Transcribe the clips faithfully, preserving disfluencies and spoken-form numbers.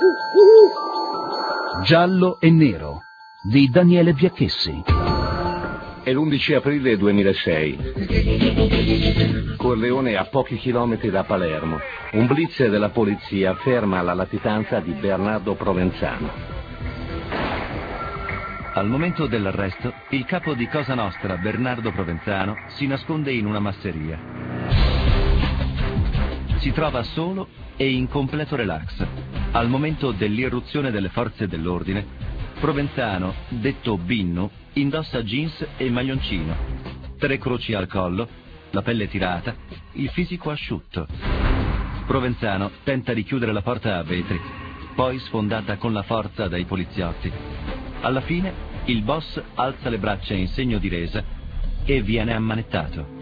Giallo e nero di Daniele Biacchessi. È l'undici aprile duemilasei. Corleone a pochi chilometri da Palermo. Un blitz della polizia ferma la latitanza di Bernardo Provenzano. Al momento dell'arresto, il capo di Cosa Nostra, Bernardo Provenzano, si nasconde in una masseria. Si trova solo e in completo relax. Al momento dell'irruzione delle forze dell'ordine, Provenzano, detto Binnu, indossa jeans e maglioncino, tre croci al collo, la pelle tirata, il fisico asciutto. Provenzano tenta di chiudere la porta a vetri, poi sfondata con la forza dai poliziotti. Alla fine, il boss alza le braccia in segno di resa e viene ammanettato.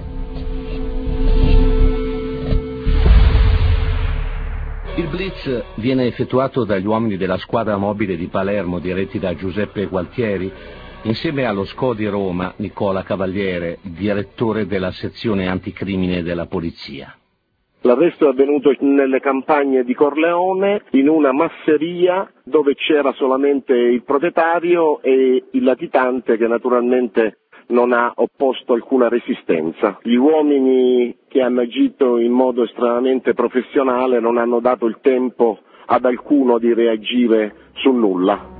Il blitz viene effettuato dagli uomini della squadra mobile di Palermo diretti da Giuseppe Gualtieri insieme allo S C O di Roma Nicola Cavaliere, direttore della sezione anticrimine della polizia. L'arresto è avvenuto nelle campagne di Corleone in una masseria dove c'era solamente il proprietario e il latitante che naturalmente non ha opposto alcuna resistenza. Gli uomini che hanno agito in modo estremamente professionale non hanno dato il tempo ad alcuno di reagire su nulla.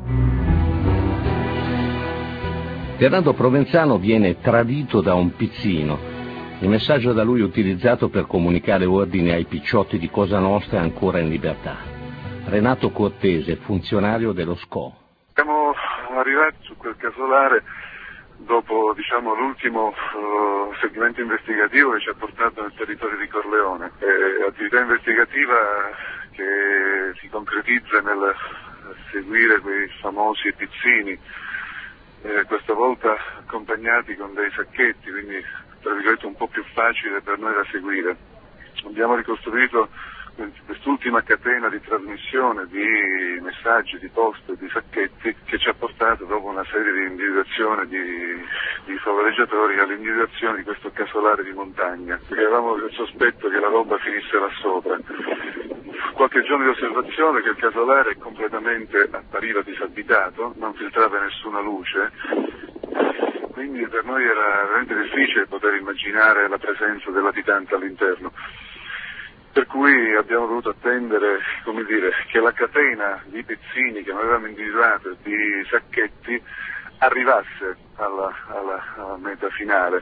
Bernardo Provenzano viene tradito da un pizzino. Il messaggio da lui utilizzato per comunicare ordine ai picciotti di Cosa Nostra è ancora in libertà. Renato Cortese, funzionario dello S C O. Siamo arrivati su quel casolare dopo diciamo, l'ultimo uh, segmento investigativo che ci ha portato nel territorio di Corleone. È attività investigativa che si concretizza nel seguire quei famosi pizzini, eh, questa volta accompagnati con dei sacchetti, quindi tra virgolette un po' più facile per noi da seguire. Abbiamo ricostruito quest'ultima catena di trasmissione di messaggi, di post, di sacchetti che ci ha portato dopo una serie di individuazioni di, di favoreggiatori all'individuazione di questo casolare di montagna, perché avevamo il sospetto che la roba finisse là sopra. Qualche giorno di osservazione che il casolare completamente appariva disabitato, non filtrava nessuna luce, quindi per noi era veramente difficile poter immaginare la presenza del latitante all'interno. Per cui abbiamo dovuto attendere, come dire, che la catena di pezzini che noi avevamo individuato, di sacchetti, arrivasse alla, alla, alla meta finale.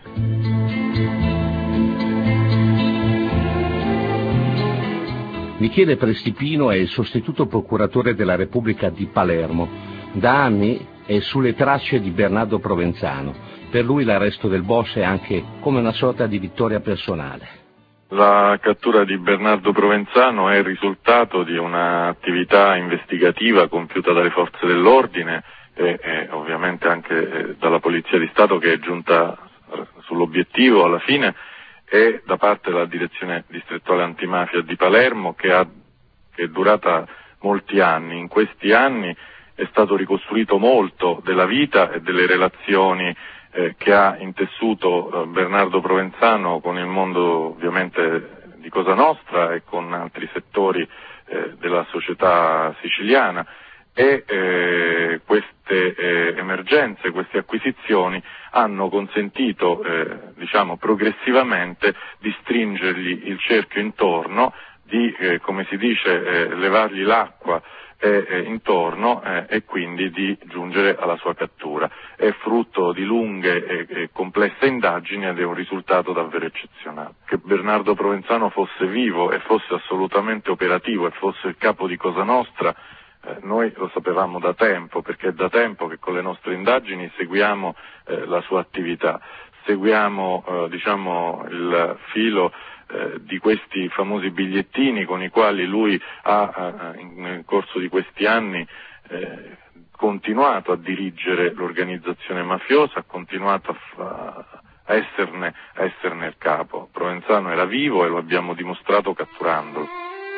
Michele Prestipino è il sostituto procuratore della Repubblica di Palermo. Da anni è sulle tracce di Bernardo Provenzano. Per lui l'arresto del boss è anche come una sorta di vittoria personale. La cattura di Bernardo Provenzano è il risultato di un'attività investigativa compiuta dalle forze dell'ordine e, e ovviamente anche eh, dalla Polizia di Stato, che è giunta sull'obiettivo alla fine, e da parte della Direzione Distrettuale Antimafia di Palermo, che, ha, che è durata molti anni. In questi anni è stato ricostruito molto della vita e delle relazioni Eh, che ha intessuto eh, Bernardo Provenzano con il mondo ovviamente di Cosa Nostra e con altri settori eh, della società siciliana, e eh, queste eh, emergenze, queste acquisizioni hanno consentito eh, diciamo progressivamente di stringergli il cerchio intorno, di eh, come si dice eh, levargli l'acqua E, e intorno eh, e quindi di giungere alla sua cattura. È frutto di lunghe e, e complesse indagini ed è un risultato davvero eccezionale. Che Bernardo Provenzano fosse vivo e fosse assolutamente operativo e fosse il capo di Cosa Nostra, eh, noi lo sapevamo da tempo, perché è da tempo che con le nostre indagini seguiamo eh, la sua attività, seguiamo eh, diciamo il filo Eh, di questi famosi bigliettini con i quali lui ha eh, in, nel corso di questi anni eh, continuato a dirigere l'organizzazione mafiosa, ha continuato a, fa, a, esserne, a esserne il capo. Provenzano era vivo e lo abbiamo dimostrato catturandolo.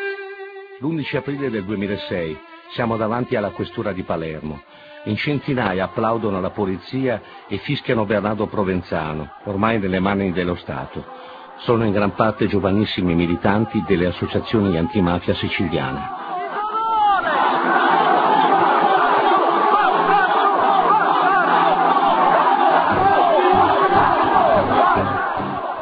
l'undici aprile del duemilasei siamo davanti alla questura di Palermo. In centinaia applaudono la polizia e fischiano Bernardo Provenzano, ormai nelle mani dello Stato. Sono in gran parte giovanissimi militanti delle associazioni antimafia siciliane.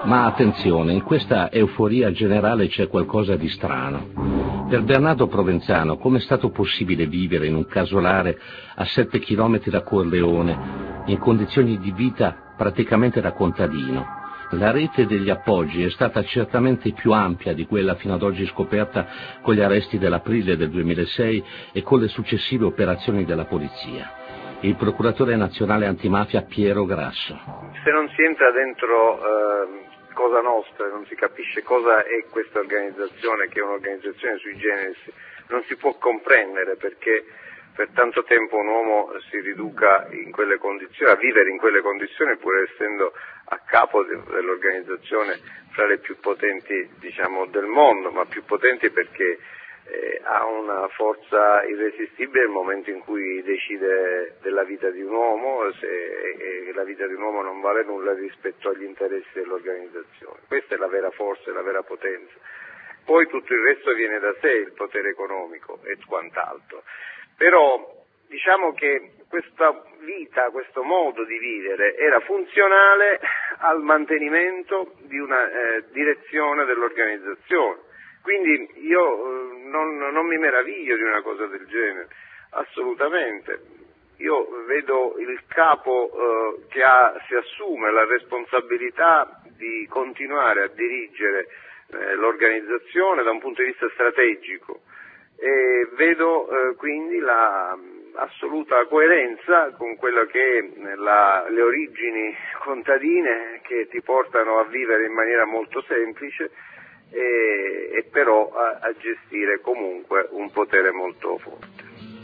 Ma attenzione, in questa euforia generale c'è qualcosa di strano. Per Bernardo Provenzano, come è stato possibile vivere in un casolare a sette chilometri da Corleone, in condizioni di vita praticamente da contadino? La rete degli appoggi è stata certamente più ampia di quella fino ad oggi scoperta con gli arresti dell'aprile del duemilasei e con le successive operazioni della polizia. Il procuratore nazionale antimafia Piero Grasso. Se non si entra dentro eh, Cosa Nostra, non si capisce cosa è questa organizzazione, che è un'organizzazione sui generis, non si può comprendere perché per tanto tempo un uomo si riduca in quelle condizioni, a vivere in quelle condizioni, pur essendo a capo dell'organizzazione fra le più potenti, diciamo, del mondo, ma più potenti perché eh, ha una forza irresistibile nel momento in cui decide della vita di un uomo, se e la vita di un uomo non vale nulla rispetto agli interessi dell'organizzazione. Questa è la vera forza e la vera potenza. Poi tutto il resto viene da sé, il potere economico e quant'altro. Però diciamo che questa vita, questo modo di vivere era funzionale al mantenimento di una eh, direzione dell'organizzazione. Quindi io eh, non, non mi meraviglio di una cosa del genere, assolutamente. Io vedo il capo eh, che ha, si assume la responsabilità di continuare a dirigere eh, l'organizzazione da un punto di vista strategico e vedo eh, quindi la assoluta coerenza con quello che è la, le origini contadine che ti portano a vivere in maniera molto semplice e, e però a, a gestire comunque un potere molto forte.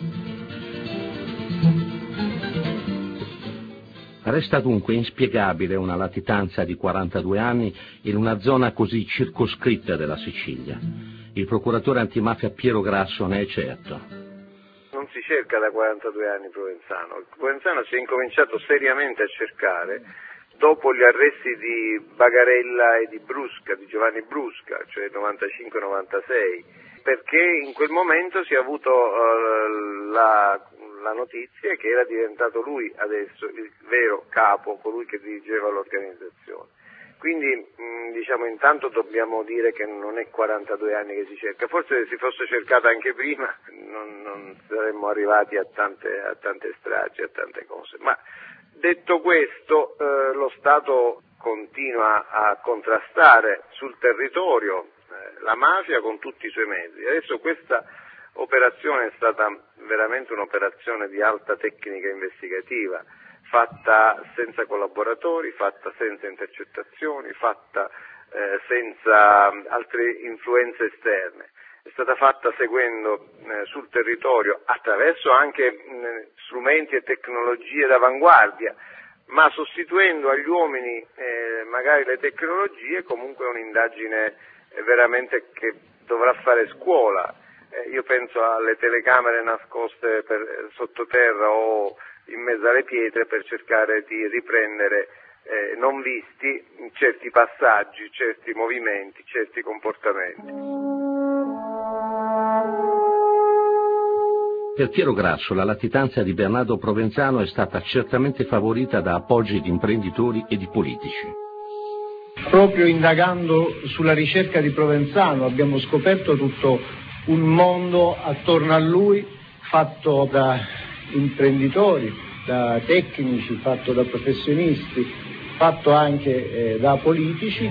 Resta dunque inspiegabile una latitanza di quarantadue anni in una zona così circoscritta della Sicilia. Il procuratore antimafia Piero Grasso ne è certo. Non si cerca da quarantadue anni Provenzano. Provenzano si è incominciato seriamente a cercare dopo gli arresti di Bagarella e di Brusca, di Giovanni Brusca, cioè novantacinque novantasei, perché in quel momento si è avuto uh, la, la notizia che era diventato lui adesso il vero capo, colui che dirigeva l'organizzazione. Quindi mh, diciamo intanto dobbiamo dire che non è quarantadue anni che si cerca, forse se si fosse cercata anche prima non, non saremmo arrivati a tante, a tante stragi, a tante cose. Ma detto questo eh, lo Stato continua a contrastare sul territorio eh, la mafia con tutti i suoi mezzi. Adesso questa operazione è stata veramente un'operazione di alta tecnica investigativa, fatta senza collaboratori, fatta senza intercettazioni, fatta eh, senza altre influenze esterne. È stata fatta seguendo eh, sul territorio attraverso anche mh, strumenti e tecnologie d'avanguardia, ma sostituendo agli uomini eh, magari le tecnologie, comunque è un'indagine eh, veramente che dovrà fare scuola. Eh, io penso alle telecamere nascoste per, sottoterra o in mezzo alle pietre per cercare di riprendere eh, non visti certi passaggi, certi movimenti, certi comportamenti. Per Piero Grasso la latitanza di Bernardo Provenzano è stata certamente favorita da appoggi di imprenditori e di politici. Proprio indagando sulla ricerca di Provenzano abbiamo scoperto tutto un mondo attorno a lui fatto da imprenditori, da tecnici, fatto da professionisti, fatto anche eh, da politici.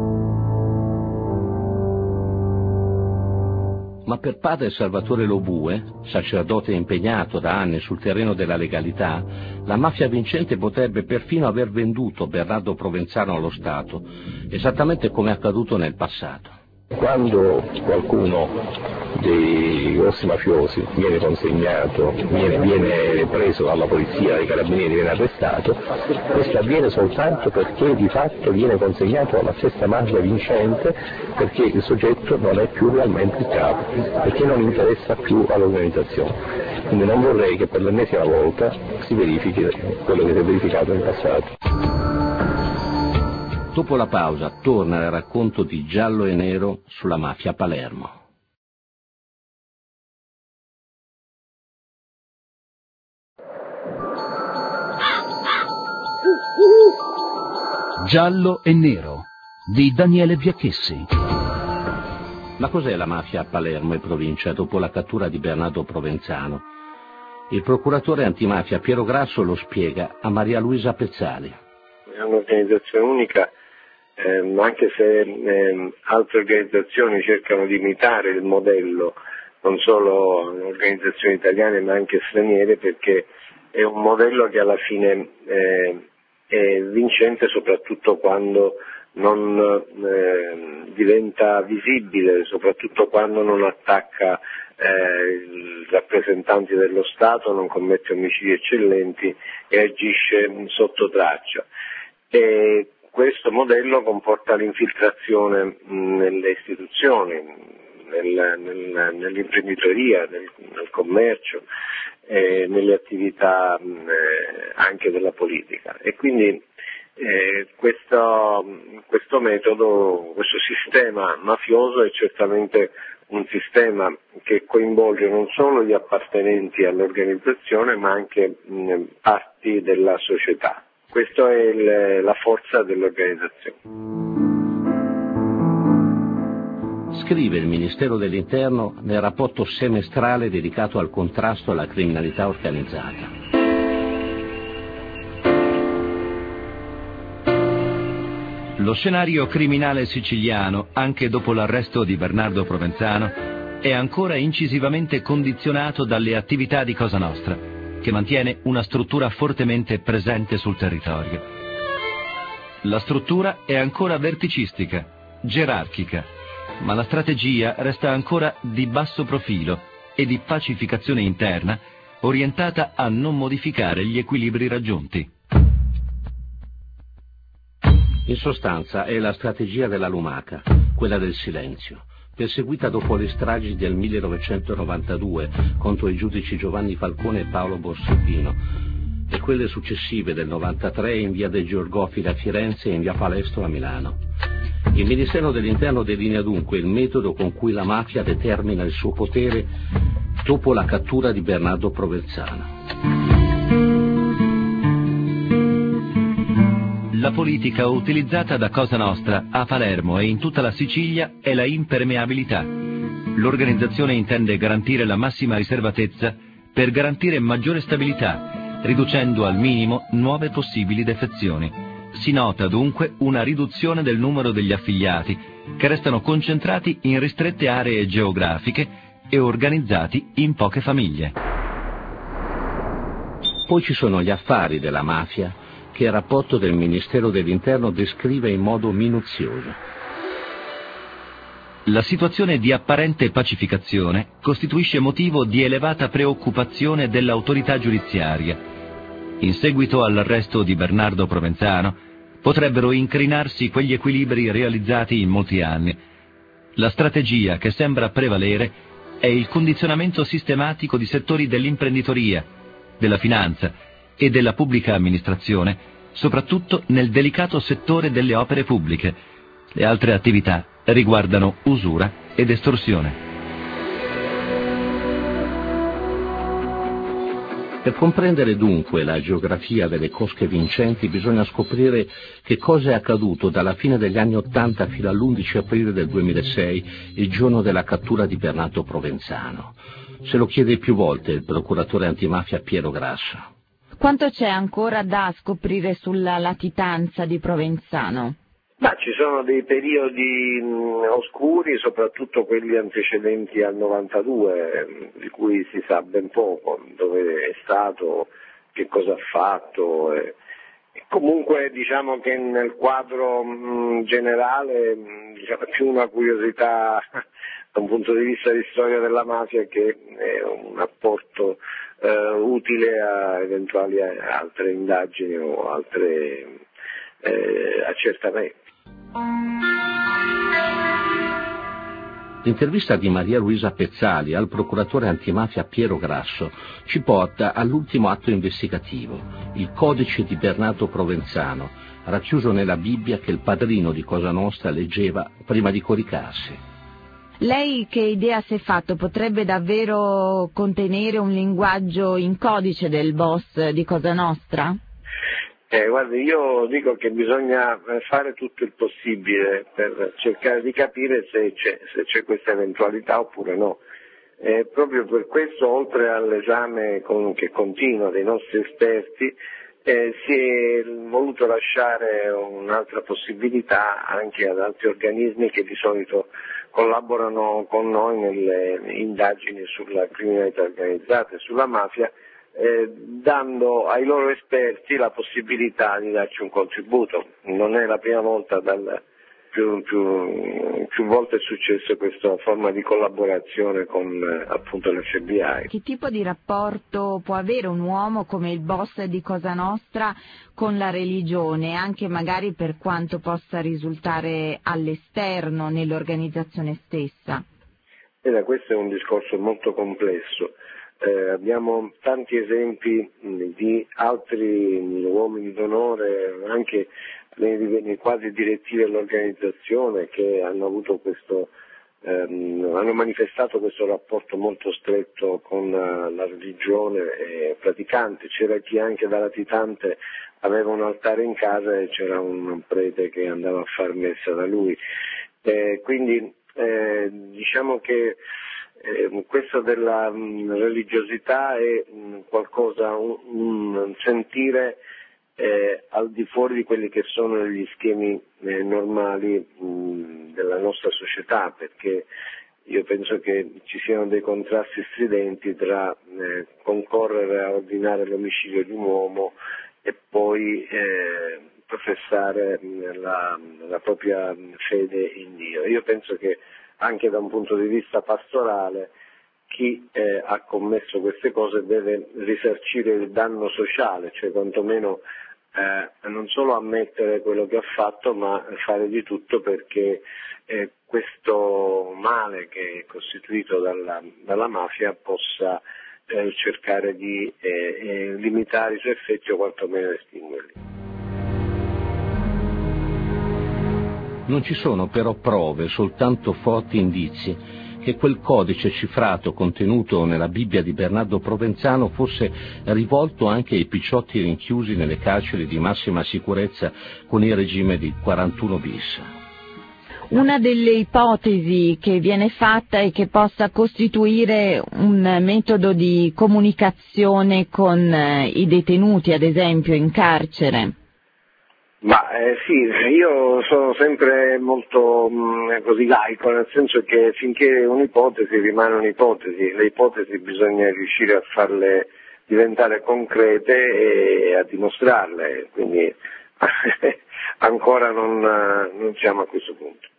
Ma per padre Salvatore Lobue, sacerdote impegnato da anni sul terreno della legalità, la mafia vincente potrebbe perfino aver venduto Bernardo Provenzano allo Stato, esattamente come è accaduto nel passato. Quando qualcuno dei grossi mafiosi viene consegnato, viene, viene preso dalla polizia, dai carabinieri, viene arrestato, questo avviene soltanto perché di fatto viene consegnato alla stessa mafia vincente, perché il soggetto non è più realmente il capo, perché non interessa più all'organizzazione. Quindi non vorrei che per l'ennesima volta si verifichi quello che si è verificato in passato. Dopo la pausa torna il racconto di Giallo e Nero sulla mafia a Palermo. Giallo e Nero di Daniele Biacchessi. Ma cos'è la mafia a Palermo e provincia dopo la cattura di Bernardo Provenzano? Il procuratore antimafia Piero Grasso lo spiega a Maria Luisa Pezzali. È un'organizzazione unica, ehm, anche se ehm, altre organizzazioni cercano di imitare il modello, non solo organizzazioni italiane ma anche straniere, perché è un modello che alla fine eh, è vincente soprattutto quando non eh, diventa visibile, soprattutto quando non attacca eh, i rappresentanti dello Stato, non commette omicidi eccellenti e agisce sotto traccia. E questo modello comporta l'infiltrazione nelle istituzioni, nel, nel, nell'imprenditoria, nel, nel commercio, eh, nelle attività eh, anche della politica. E quindi eh, questo, questo metodo, questo sistema mafioso è certamente un sistema che coinvolge non solo gli appartenenti all'organizzazione ma anche mh, parti della società. Questa è il, la forza dell'organizzazione. Scrive il Ministero dell'Interno nel rapporto semestrale dedicato al contrasto alla criminalità organizzata. Lo scenario criminale siciliano, anche dopo l'arresto di Bernardo Provenzano, è ancora incisivamente condizionato dalle attività di Cosa Nostra, che mantiene una struttura fortemente presente sul territorio. La struttura è ancora verticistica, gerarchica, ma la strategia resta ancora di basso profilo e di pacificazione interna, orientata a non modificare gli equilibri raggiunti. In sostanza è la strategia della lumaca, quella del silenzio, perseguita dopo le stragi del millenovecentonovantadue contro i giudici Giovanni Falcone e Paolo Borsellino, e quelle successive del novantatré in via dei Georgofili a Firenze e in via Palestro a Milano. Il Ministero dell'Interno delinea dunque il metodo con cui la mafia determina il suo potere dopo la cattura di Bernardo Provenzano. La politica utilizzata da Cosa Nostra a Palermo e in tutta la Sicilia è la impermeabilità. L'organizzazione intende garantire la massima riservatezza per garantire maggiore stabilità, riducendo al minimo nuove possibili defezioni. Si nota dunque una riduzione del numero degli affiliati, che restano concentrati in ristrette aree geografiche e organizzati in poche famiglie. Poi ci sono gli affari della mafia, che il rapporto del Ministero dell'Interno descrive in modo minuzioso. La situazione di apparente pacificazione costituisce motivo di elevata preoccupazione dell'autorità giudiziaria. In seguito all'arresto di Bernardo Provenzano potrebbero incrinarsi quegli equilibri realizzati in molti anni. La strategia che sembra prevalere è il condizionamento sistematico di settori dell'imprenditoria, della finanza e della pubblica amministrazione, soprattutto nel delicato settore delle opere pubbliche. Le altre attività riguardano usura ed estorsione. Per comprendere dunque la geografia delle cosche vincenti bisogna scoprire che cosa è accaduto dalla fine degli anni Ottanta fino all'undici aprile del duemilasei, il giorno della cattura di Bernardo Provenzano. Se lo chiede più volte il procuratore antimafia Piero Grasso. Quanto c'è ancora da scoprire sulla latitanza di Provenzano? Ma ci sono dei periodi mh, oscuri, soprattutto quelli antecedenti al novantadue, di cui si sa ben poco, dove è stato, che cosa ha fatto. E, e comunque diciamo che nel quadro mh, generale mh, diciamo, è più una curiosità da un punto di vista di storia della mafia che è un apporto eh, utile a eventuali altre indagini o altre eh, accertamenti. L'intervista di Maria Luisa Pezzali al procuratore antimafia Piero Grasso ci porta all'ultimo atto investigativo, il codice di Bernardo Provenzano, racchiuso nella Bibbia che il padrino di Cosa Nostra leggeva prima di coricarsi. Lei che idea si è fatto? Potrebbe davvero contenere un linguaggio in codice del boss di Cosa Nostra? Eh, guardi, io dico che bisogna fare tutto il possibile per cercare di capire se c'è, se c'è questa eventualità oppure no. Eh, proprio per questo, oltre all'esame con, che continua dei nostri esperti, eh, si è voluto lasciare un'altra possibilità anche ad altri organismi che di solito collaborano con noi nelle indagini sulla criminalità organizzata e sulla mafia, Eh, dando ai loro esperti la possibilità di darci un contributo. Non è la prima volta, dal, più, più, più volte è successo questa forma di collaborazione con eh, appunto l'F B I. Che tipo di rapporto può avere un uomo come il boss di Cosa Nostra con la religione, anche magari per quanto possa risultare all'esterno nell'organizzazione stessa? Eh, questo è un discorso molto complesso. Eh, abbiamo tanti esempi mh, di altri mh, uomini d'onore, anche nei, nei quadri direttivi dell'organizzazione, che hanno avuto questo, ehm, hanno manifestato questo rapporto molto stretto con uh, la religione eh, praticante. C'era chi anche da latitante aveva un altare in casa e c'era un prete che andava a far messa da lui. Eh, quindi eh, diciamo che Eh, questo della mh, religiosità è mh, qualcosa, un, un sentire eh, al di fuori di quelli che sono gli schemi eh, normali mh, della nostra società, perché io penso che ci siano dei contrasti stridenti tra eh, concorrere a ordinare l'omicidio di un uomo e poi eh, professare mh, la, la propria fede in Dio. Io penso che anche da un punto di vista pastorale chi eh, ha commesso queste cose deve risarcire il danno sociale, cioè quantomeno eh, non solo ammettere quello che ha fatto, ma fare di tutto perché eh, questo male che è costituito dalla, dalla mafia possa eh, cercare di eh, eh, limitare i suoi effetti o quantomeno estinguerli. Non ci sono però prove, soltanto forti indizi, che quel codice cifrato contenuto nella Bibbia di Bernardo Provenzano fosse rivolto anche ai picciotti rinchiusi nelle carceri di massima sicurezza con il regime di quarantuno bis. Una delle ipotesi che viene fatta è che possa costituire un metodo di comunicazione con i detenuti, ad esempio, in carcere. Ma eh, sì, io sono sempre molto mh, così laico, nel senso che finché un'ipotesi rimane un'ipotesi, le ipotesi bisogna riuscire a farle diventare concrete e a dimostrarle, quindi ancora non, non siamo a questo punto.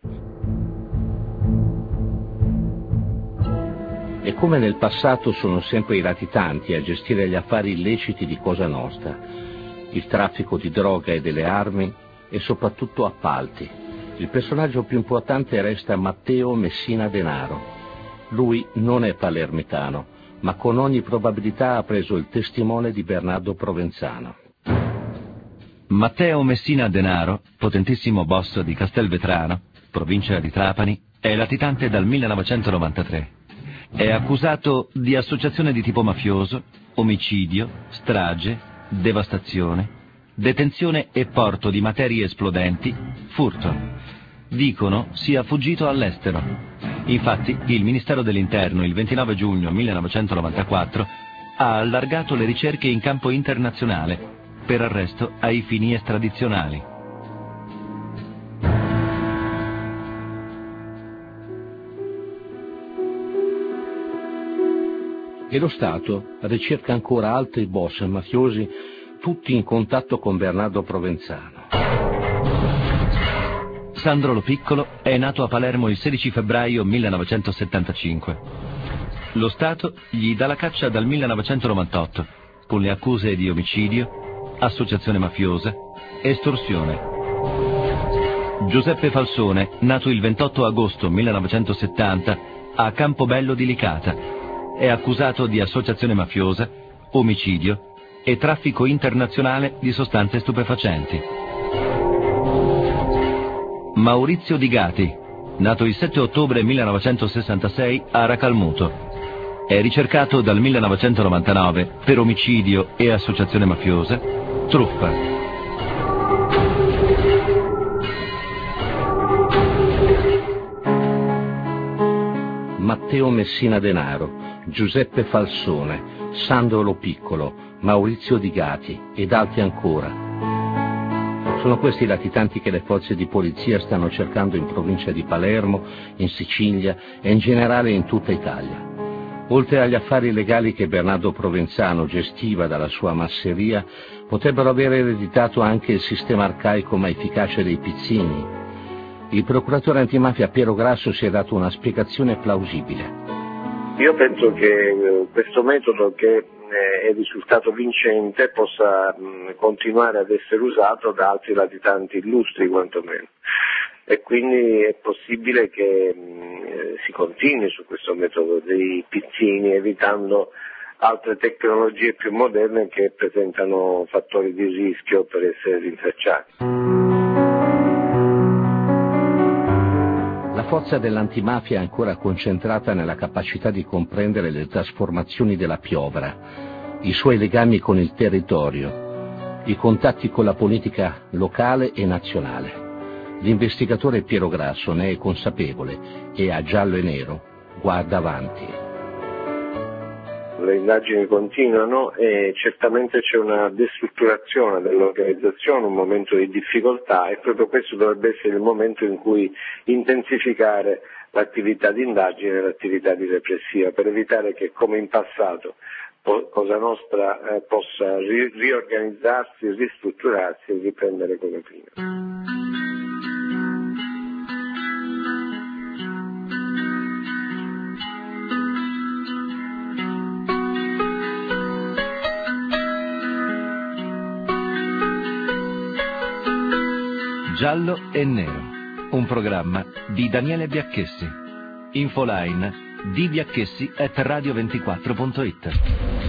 E come nel passato sono sempre i latitanti a gestire gli affari illeciti di Cosa Nostra, il traffico di droga e delle armi e soprattutto appalti. Il personaggio più importante resta Matteo Messina Denaro. Lui non è palermitano, ma con ogni probabilità ha preso il testimone di Bernardo Provenzano. Matteo Messina Denaro, potentissimo boss di Castelvetrano, provincia di Trapani, è latitante dal millenovecentonovantatré. È accusato di associazione di tipo mafioso, omicidio, strage, devastazione, detenzione e porto di materie esplodenti, furto. Dicono sia fuggito all'estero. Infatti il Ministero dell'Interno il ventinove giugno millenovecentonovantaquattro ha allargato le ricerche in campo internazionale per arresto ai fini estradizionali. E lo Stato ricerca ancora altri boss mafiosi, tutti in contatto con Bernardo Provenzano. Sandro Lo Piccolo è nato a Palermo il sedici febbraio millenovecentosettantacinque. Lo Stato gli dà la caccia dal millenovecentonovantotto, con le accuse di omicidio, associazione mafiosa, estorsione. Giuseppe Falsone, nato il ventotto agosto millenovecentosettanta a Campobello di Licata, è accusato di associazione mafiosa, omicidio e traffico internazionale di sostanze stupefacenti. Maurizio Di Gati, nato il sette ottobre millenovecentosessantasei a Racalmuto, è ricercato dal millenovecentonovantanove per omicidio e associazione mafiosa, truffa. Matteo Messina Denaro, Giuseppe Falsone, Sandro Piccolo, Maurizio Di Gati ed altri ancora. Sono questi i latitanti che le forze di polizia stanno cercando in provincia di Palermo, in Sicilia e in generale in tutta Italia. Oltre agli affari legali che Bernardo Provenzano gestiva dalla sua masseria, potrebbero aver ereditato anche il sistema arcaico ma efficace dei pizzini. Il procuratore antimafia Piero Grasso si è dato una spiegazione plausibile. Io penso che questo metodo, che è risultato vincente, possa continuare ad essere usato da altri latitanti illustri quantomeno, e quindi è possibile che mh, si continui su questo metodo dei pizzini, evitando altre tecnologie più moderne che presentano fattori di rischio per essere rintracciati. La forza dell'antimafia è ancora concentrata nella capacità di comprendere le trasformazioni della piovra, i suoi legami con il territorio, i contatti con la politica locale e nazionale. L'investigatore Piero Grasso ne è consapevole e a giallo e nero guarda avanti. Le indagini continuano e certamente c'è una destrutturazione dell'organizzazione, un momento di difficoltà, e proprio questo dovrebbe essere il momento in cui intensificare l'attività di indagine e l'attività di repressiva, per evitare che, come in passato, Cosa Nostra eh, possa ri- riorganizzarsi, ristrutturarsi e riprendere come prima. Giallo e Nero, un programma di Daniele Biacchessi. Infoline d biacchessi at radio ventiquattro punto it.